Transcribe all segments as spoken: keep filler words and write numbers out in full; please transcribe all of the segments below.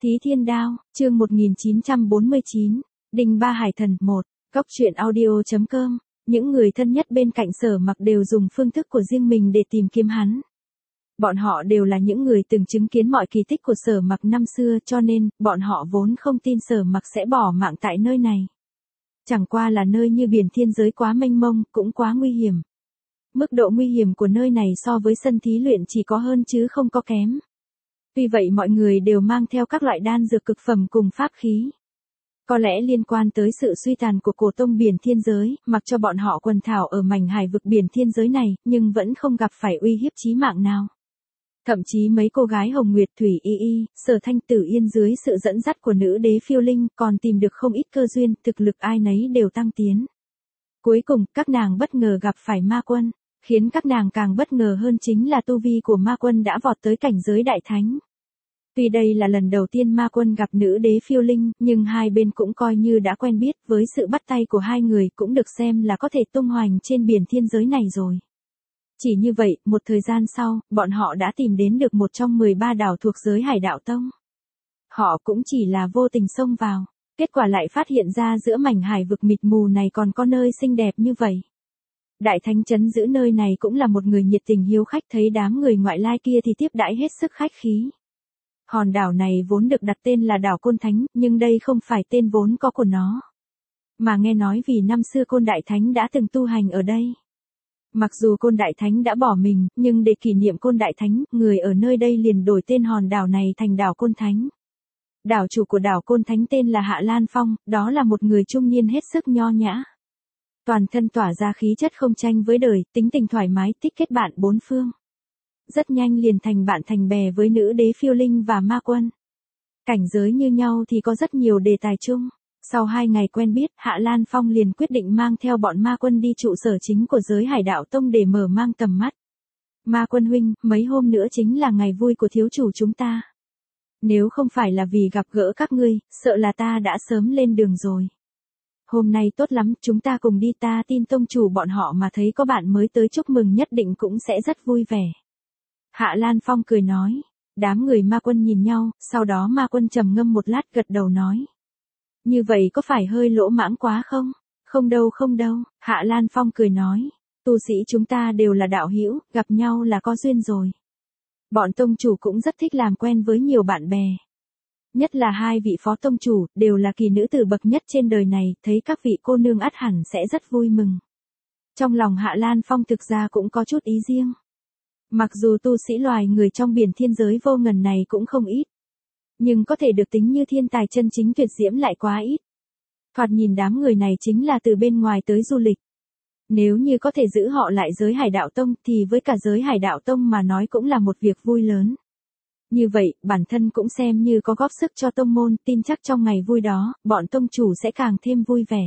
Thí Thiên Đao, chương một nghìn chín trăm bốn mươi chín, Đinh Ba Hải Thần một, Cóc truyện audio chấm com. Những người thân nhất bên cạnh Sở Mặc đều dùng phương thức của riêng mình để tìm kiếm hắn. Bọn họ đều là những người từng chứng kiến mọi kỳ tích của Sở Mặc năm xưa, cho nên, bọn họ vốn không tin Sở Mặc sẽ bỏ mạng tại nơi này. Chẳng qua là nơi như biển thiên giới quá mênh mông, cũng quá nguy hiểm. Mức độ nguy hiểm của nơi này so với sân thí luyện chỉ có hơn chứ không có kém. Tuy vậy mọi người đều mang theo các loại đan dược cực phẩm cùng pháp khí. Có lẽ liên quan tới sự suy tàn của cổ tông biển thiên giới, mặc cho bọn họ quần thảo ở mảnh hải vực biển thiên giới này, nhưng vẫn không gặp phải uy hiếp chí mạng nào. Thậm chí mấy cô gái Hồng Nguyệt Thủy Y Y, Sở Thanh Tử Yên dưới sự dẫn dắt của nữ đế phiêu linh còn tìm được không ít cơ duyên, thực lực ai nấy đều tăng tiến. Cuối cùng, các nàng bất ngờ gặp phải ma quân. Khiến các nàng càng bất ngờ hơn chính là tu vi của ma quân đã vọt tới cảnh giới đại thánh. Tuy đây là lần đầu tiên ma quân gặp nữ đế phiêu linh, nhưng hai bên cũng coi như đã quen biết, với sự bắt tay của hai người cũng được xem là có thể tung hoành trên biển thiên giới này rồi. Chỉ như vậy, một thời gian sau, bọn họ đã tìm đến được một trong mười ba đảo thuộc giới Hải Đạo Tông. Họ cũng chỉ là vô tình xông vào, kết quả lại phát hiện ra giữa mảnh hải vực mịt mù này còn có nơi xinh đẹp như vậy. Đại thánh trấn giữ nơi này cũng là một người nhiệt tình hiếu khách, thấy đám người ngoại lai kia thì tiếp đãi hết sức khách khí. Hòn đảo này vốn được đặt tên là đảo Côn Thánh, nhưng đây không phải tên vốn có của nó. Mà nghe nói vì năm xưa Côn Đại Thánh đã từng tu hành ở đây. Mặc dù Côn Đại Thánh đã bỏ mình, nhưng để kỷ niệm Côn Đại Thánh, người ở nơi đây liền đổi tên hòn đảo này thành đảo Côn Thánh. Đảo chủ của đảo Côn Thánh tên là Hạ Lan Phong, đó là một người trung niên hết sức nho nhã. Toàn thân tỏa ra khí chất không tranh với đời, tính tình thoải mái, thích kết bạn bốn phương. Rất nhanh liền thành bạn thành bè với nữ đế phiêu linh và ma quân. Cảnh giới như nhau thì có rất nhiều đề tài chung. Sau hai ngày quen biết, Hạ Lan Phong liền quyết định mang theo bọn ma quân đi trụ sở chính của giới Hải Đạo Tông để mở mang tầm mắt. Ma quân huynh, mấy hôm nữa chính là ngày vui của thiếu chủ chúng ta. Nếu không phải là vì gặp gỡ các ngươi, sợ là ta đã sớm lên đường rồi. Hôm nay tốt lắm, chúng ta cùng đi, ta tin tông chủ bọn họ mà thấy có bạn mới tới chúc mừng nhất định cũng sẽ rất vui vẻ. Hạ Lan Phong cười nói. Đám người ma quân nhìn nhau, sau đó ma quân trầm ngâm một lát gật đầu nói. Như vậy có phải hơi lỗ mãng quá không? Không đâu không đâu, Hạ Lan Phong cười nói. Tu sĩ chúng ta đều là đạo hữu, gặp nhau là có duyên rồi. Bọn tông chủ cũng rất thích làm quen với nhiều bạn bè. Nhất là hai vị phó tông chủ, đều là kỳ nữ tử bậc nhất trên đời này, thấy các vị cô nương ắt hẳn sẽ rất vui mừng. Trong lòng Hạ Lan Phong thực ra cũng có chút ý riêng. Mặc dù tu sĩ loài người trong biển thiên giới vô ngần này cũng không ít. Nhưng có thể được tính như thiên tài chân chính tuyệt diễm lại quá ít. Thoạt nhìn đám người này chính là từ bên ngoài tới du lịch. Nếu như có thể giữ họ lại giới Hải Đạo Tông thì với cả giới Hải Đạo Tông mà nói cũng là một việc vui lớn. Như vậy, bản thân cũng xem như có góp sức cho tông môn, tin chắc trong ngày vui đó, bọn tông chủ sẽ càng thêm vui vẻ.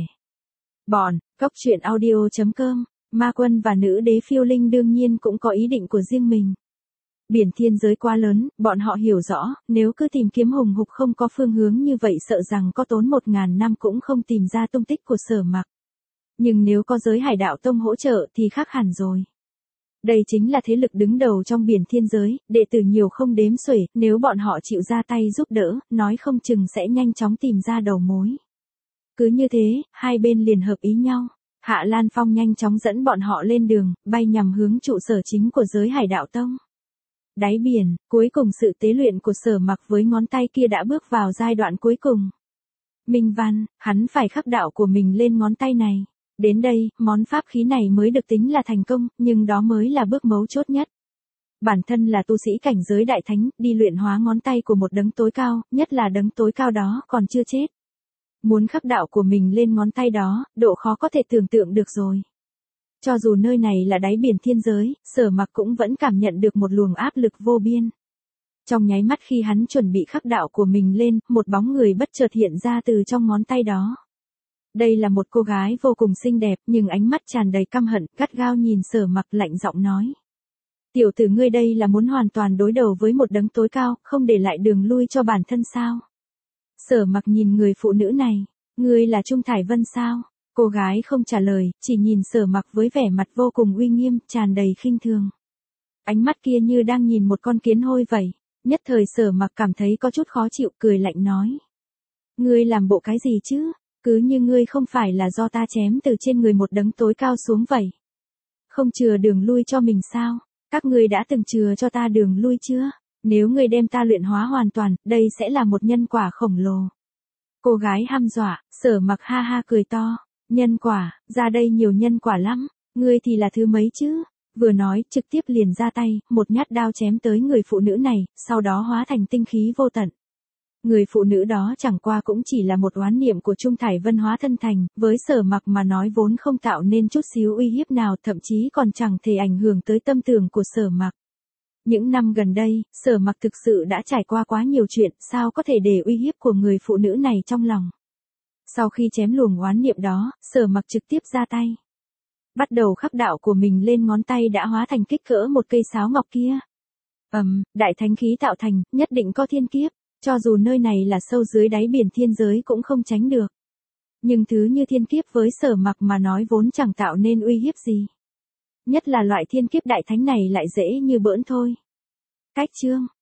Bọn, Cóc truyện audio chấm com, ma quân và nữ đế phiêu linh đương nhiên cũng có ý định của riêng mình. Biển thiên giới quá lớn, bọn họ hiểu rõ, nếu cứ tìm kiếm hùng hục không có phương hướng như vậy sợ rằng có tốn một ngàn năm cũng không tìm ra tung tích của Sở Mặc. Nhưng nếu có giới Hải Đạo Tông hỗ trợ thì khác hẳn rồi. Đây chính là thế lực đứng đầu trong biển thiên giới, đệ tử nhiều không đếm xuể, nếu bọn họ chịu ra tay giúp đỡ, nói không chừng sẽ nhanh chóng tìm ra đầu mối. Cứ như thế, hai bên liền hợp ý nhau. Hạ Lan Phong nhanh chóng dẫn bọn họ lên đường, bay nhằm hướng trụ sở chính của giới Hải Đạo Tông. Đáy biển, cuối cùng sự tế luyện của Sở Mặc với ngón tay kia đã bước vào giai đoạn cuối cùng. Minh văn, hắn phải khắc đạo của mình lên ngón tay này. Đến đây, món pháp khí này mới được tính là thành công, nhưng đó mới là bước mấu chốt nhất. Bản thân là tu sĩ cảnh giới đại thánh, đi luyện hóa ngón tay của một đấng tối cao, nhất là đấng tối cao đó còn chưa chết. Muốn khắc đạo của mình lên ngón tay đó, độ khó có thể tưởng tượng được rồi. Cho dù nơi này là đáy biển thiên giới, Sở Mặc cũng vẫn cảm nhận được một luồng áp lực vô biên. Trong nháy mắt khi hắn chuẩn bị khắc đạo của mình lên, một bóng người bất chợt hiện ra từ trong ngón tay đó. Đây là một cô gái vô cùng xinh đẹp, nhưng ánh mắt tràn đầy căm hận, gắt gao nhìn Sở Mặc lạnh giọng nói. Tiểu tử ngươi đây là muốn hoàn toàn đối đầu với một đấng tối cao, không để lại đường lui cho bản thân sao? Sở Mặc nhìn người phụ nữ này, ngươi là Trung Thải Vân sao? Cô gái không trả lời, chỉ nhìn Sở Mặc với vẻ mặt vô cùng uy nghiêm, tràn đầy khinh thường. Ánh mắt kia như đang nhìn một con kiến hôi vậy. Nhất thời Sở Mặc cảm thấy có chút khó chịu, cười lạnh nói. Ngươi làm bộ cái gì chứ, cứ như ngươi không phải là do ta chém từ trên người một đấng tối cao xuống vậy. Không chừa đường lui cho mình sao, các ngươi đã từng chừa cho ta đường lui chưa? Nếu ngươi đem ta luyện hóa hoàn toàn, đây sẽ là một nhân quả khổng lồ. Cô gái hăm dọa, Sở Mặc ha ha cười to. Nhân quả, ra đây nhiều nhân quả lắm, ngươi thì là thứ mấy chứ? Vừa nói, trực tiếp liền ra tay, một nhát đao chém tới người phụ nữ này, sau đó hóa thành tinh khí vô tận. Người phụ nữ đó chẳng qua cũng chỉ là một oán niệm của Trung Thải Vân hóa thân thành, với Sở Mặc mà nói vốn không tạo nên chút xíu uy hiếp nào, thậm chí còn chẳng thể ảnh hưởng tới tâm tưởng của Sở Mặc. Những năm gần đây, Sở Mặc thực sự đã trải qua quá nhiều chuyện, sao có thể để uy hiếp của người phụ nữ này trong lòng. Sau khi chém luồng oán niệm đó, Sở Mặc trực tiếp ra tay. Bắt đầu khắc đạo của mình lên ngón tay đã hóa thành kích cỡ một cây sáo ngọc kia. Ầm, um, đại thánh khí tạo thành, nhất định có thiên kiếp, cho dù nơi này là sâu dưới đáy biển thiên giới cũng không tránh được. Nhưng thứ như thiên kiếp với Sở Mặc mà nói vốn chẳng tạo nên uy hiếp gì. Nhất là loại thiên kiếp đại thánh này lại dễ như bỡn thôi. Cách chương